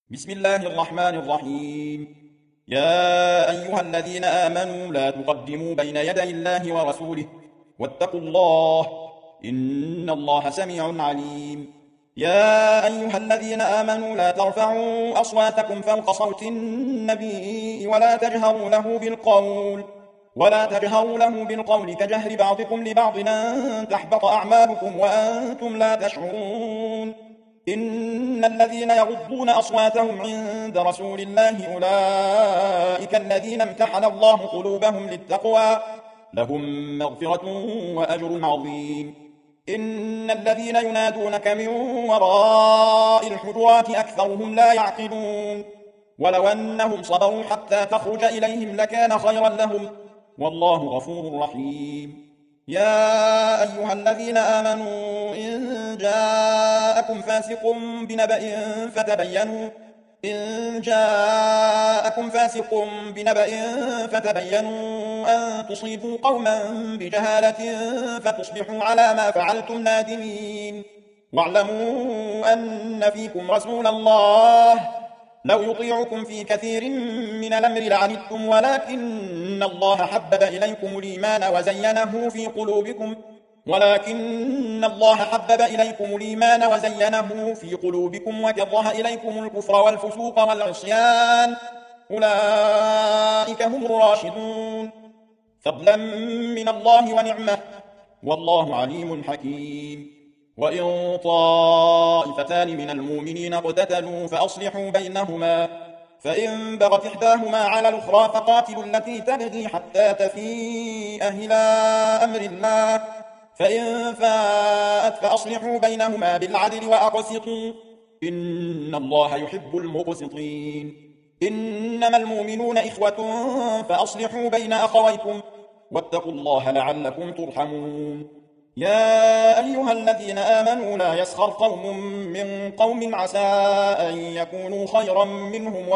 بسم الله الرحمن الرحيم. يا أيها الذين آمنوا لا تقدموا بين يدي الله ورسوله واتقوا الله إن الله سميع عليم. يا أيها الذين آمنوا لا ترفعوا أصواتكم فوق صوت النبي ولا تجهروا له بالقول كجهر بعضكم لبعض أن تحبط أعمالكم وأنتم لا تشعرون. إن الذين يغضون أصواتهم عند رسول الله أولئك الذين امتحن الله قلوبهم للتقوى لهم مغفرة وأجر عظيم. إن الذين ينادونك من وراء الحجرات أكثرهم لا يعقلون. ولو أنهم صبروا حتى تخرج إليهم لكان خيرا لهم والله غفور رحيم. يا أيها الذين آمنوا إن جاءكم فاسق بنبأ فتبينوا أن تصيبوا قوما بجهالة فتصبحوا على ما فعلتم نادمين. واعلموا أن فيكم رسول الله لو يطيعكم في كثير من الأمر لعنتم ولكن الله حبب إليكم الإيمان وزينه في قلوبكم وكره إليكم الكفر والفسوق والعصيان أولئك هم الراشدون فضلا من الله ونعمة والله عليم حكيم. وإن طائفتان من المؤمنين اقتتلوا فأصلحوا بينهما فإن بغت إحداهما على الأخرى فقاتلوا التي تبغي حتى تفيء إلى أمر الله فإن فاءت فأصلحوا بينهما بالعدل وأقسطوا إن الله يحب المقسطين. إنما المؤمنون إخوة فأصلحوا بين أخويكم واتقوا الله لعلكم ترحمون. يا أيها الذين آمنوا لا يسخر قوم من قوم عسى أن يكونوا خيرا منهم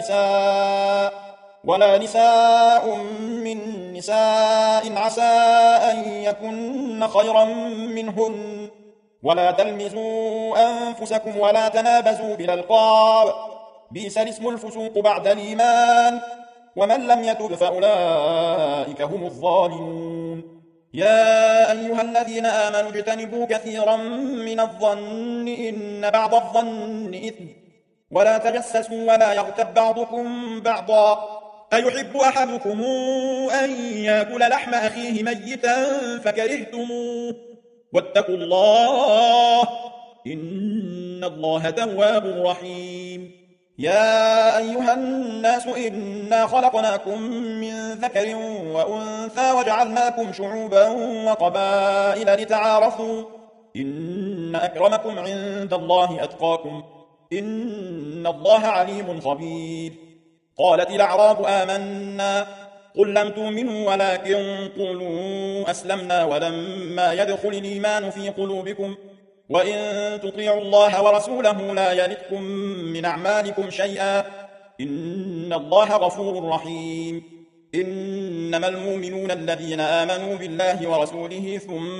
ولا نساء من نساء عسى أن يكن خيرا منهن ولا تلمزوا أنفسكم ولا تنابزوا بالألقاب بئس الاسم الفسوق بعد الإيمان ومن لم يتب فأولئك هم الظالمون. يا أيها الذين آمنوا اجتنبوا كثيرا من الظن إن بعض الظن إثم ولا تجسسوا ولا يغتب بعضكم بعضا أيحب أحدكم أن يأكل لحم أخيه ميتا فكرهتموه واتقوا الله إن الله تواب رحيم. يا أيها الناس إنا خلقناكم من ذكر وأنثى وجعلناكم شعوبا وقبائل لتعارفوا إن أكرمكم عند الله أتقاكم إن الله عليم خبير. قالت الأعراب آمنا قل لم تؤمنوا ولكن قولوا أسلمنا ولما يدخل الإيمان في قلوبكم وإن تطيعوا الله ورسوله لا يلتكم من أعمالكم شيئا إن الله غفور رحيم. إنما المؤمنون الذين آمنوا بالله ورسوله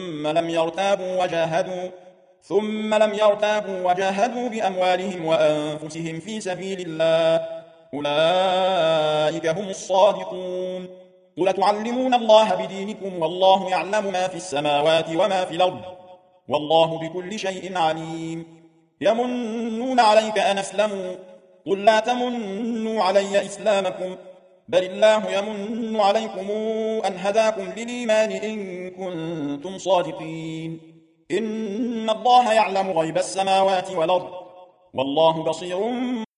ثم لم يرتابوا وجاهدوا بأموالهم وأنفسهم في سبيل الله أولئك هم الصادقون. قل تعلمون الله بدينكم والله يعلم ما في السماوات وما في الأرض والله بكل شيء عليم. يمنون عليك أن أسلموا قل لا تمنوا علي إسلامكم بل الله يمن عليكم أن هداكم للإيمان إن كنتم صادقين. إن الله يعلم غيب السماوات والأرض والله بصير